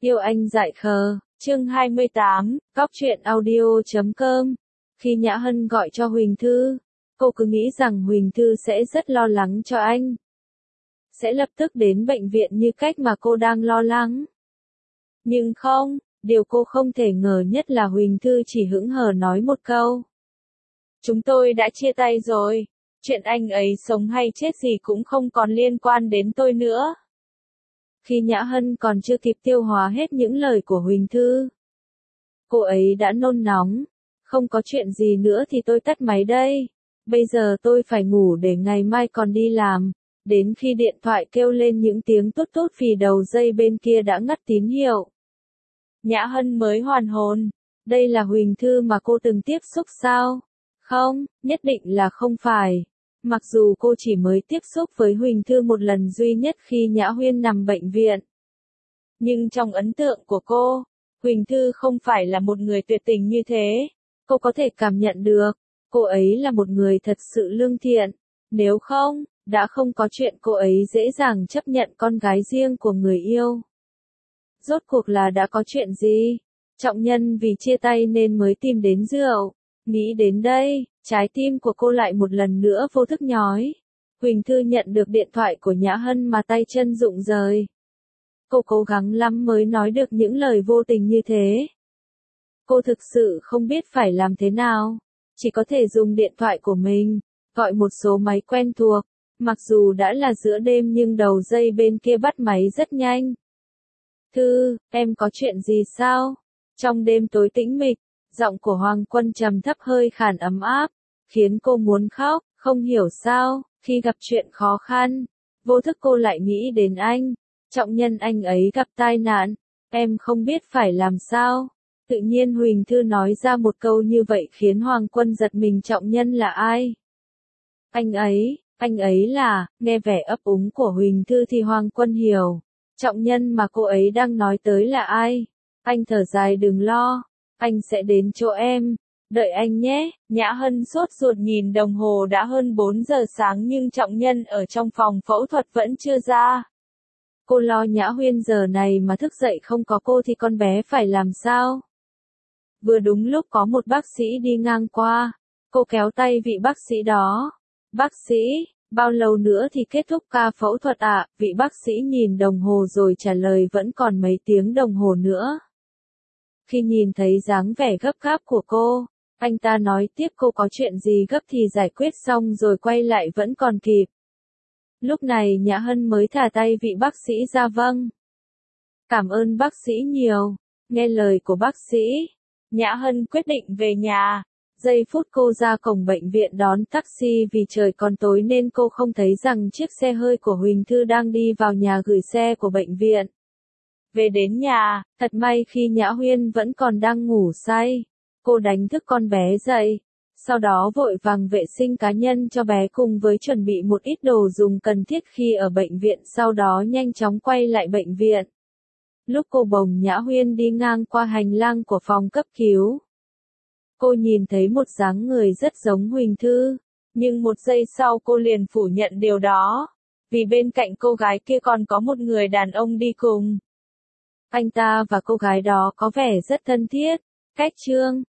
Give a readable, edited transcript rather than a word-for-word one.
Yêu anh dại khờ, chương 28, Cóc truyện audio.com. Khi Nhã Hân gọi cho Huỳnh Thư, cô cứ nghĩ rằng Huỳnh Thư sẽ rất lo lắng cho anh. Sẽ lập tức đến bệnh viện như cách mà cô đang lo lắng. Nhưng không, điều cô không thể ngờ nhất là Huỳnh Thư chỉ hững hờ nói một câu. Chúng tôi đã chia tay rồi, chuyện anh ấy sống hay chết gì cũng không còn liên quan đến tôi nữa. Khi Nhã Hân còn chưa kịp tiêu hóa hết những lời của Huỳnh Thư, cô ấy đã nôn nóng. Không có chuyện gì nữa thì tôi tắt máy đây. Bây giờ tôi phải ngủ để ngày mai còn đi làm. Đến khi điện thoại kêu lên những tiếng tút tút vì đầu dây bên kia đã ngắt tín hiệu. Nhã Hân mới hoàn hồn. Đây là Huỳnh Thư mà cô từng tiếp xúc sao? Không, nhất định là không phải. Mặc dù cô chỉ mới tiếp xúc với Huỳnh Thư một lần duy nhất khi Nhã Huyên nằm bệnh viện. Nhưng trong ấn tượng của cô, Huỳnh Thư không phải là một người tuyệt tình như thế. Cô có thể cảm nhận được, cô ấy là một người thật sự lương thiện. Nếu không, đã không có chuyện cô ấy dễ dàng chấp nhận con gái riêng của người yêu. Rốt cuộc là đã có chuyện gì? Trọng Nhân vì chia tay nên mới tìm đến rượu. Nghĩ đến đây, trái tim của cô lại một lần nữa vô thức nhói. Huỳnh Thư nhận được điện thoại của Nhã Hân mà tay chân rụng rời. Cô cố gắng lắm mới nói được những lời vô tình như thế. Cô thực sự không biết phải làm thế nào. Chỉ có thể dùng điện thoại của mình, gọi một số máy quen thuộc. Mặc dù đã là giữa đêm nhưng đầu dây bên kia bắt máy rất nhanh. Thư, em có chuyện gì sao? Trong đêm tối tĩnh mịch, giọng của Hoàng Quân trầm thấp hơi khàn ấm áp, khiến cô muốn khóc. Không hiểu sao, khi gặp chuyện khó khăn, vô thức cô lại nghĩ đến anh. Trọng Nhân anh ấy gặp tai nạn, em không biết phải làm sao. Tự nhiên Huỳnh Thư nói ra một câu như vậy khiến Hoàng Quân giật mình. Trọng Nhân là ai? Anh ấy là, nghe vẻ ấp úng của Huỳnh Thư thì Hoàng Quân hiểu. Trọng Nhân mà cô ấy đang nói tới là ai? Anh thở dài, đừng lo, anh sẽ đến chỗ em. Đợi anh nhé. Nhã Hân sốt ruột nhìn đồng hồ đã hơn 4 giờ sáng nhưng Trọng Nhân ở trong phòng phẫu thuật vẫn chưa ra. Cô lo Nhã Huyên giờ này mà thức dậy không có cô thì con bé phải làm sao? Vừa đúng lúc có một bác sĩ đi ngang qua. Cô kéo tay vị bác sĩ đó. Bác sĩ, bao lâu nữa thì kết thúc ca phẫu thuật ạ? Vị bác sĩ nhìn đồng hồ rồi trả lời vẫn còn mấy tiếng đồng hồ nữa. Khi nhìn thấy dáng vẻ gấp gáp của cô, anh ta nói tiếp cô có chuyện gì gấp thì giải quyết xong rồi quay lại vẫn còn kịp. Lúc này Nhã Hân mới thả tay vị bác sĩ ra. Vâng. Cảm ơn bác sĩ nhiều. Nghe lời của bác sĩ, Nhã Hân quyết định về nhà. Giây phút cô ra cổng bệnh viện đón taxi vì trời còn tối nên cô không thấy rằng chiếc xe hơi của Huỳnh Thư đang đi vào nhà gửi xe của bệnh viện. Về đến nhà, thật may khi Nhã Huyên vẫn còn đang ngủ say. Cô đánh thức con bé dậy. Sau đó vội vàng vệ sinh cá nhân cho bé cùng với chuẩn bị một ít đồ dùng cần thiết khi ở bệnh viện, sau đó nhanh chóng quay lại bệnh viện. Lúc cô bồng Nhã Huyên đi ngang qua hành lang của phòng cấp cứu, cô nhìn thấy một dáng người rất giống Huỳnh Thư, nhưng một giây sau cô liền phủ nhận điều đó, vì bên cạnh cô gái kia còn có một người đàn ông đi cùng. Anh ta và cô gái đó có vẻ rất thân thiết. Cách chương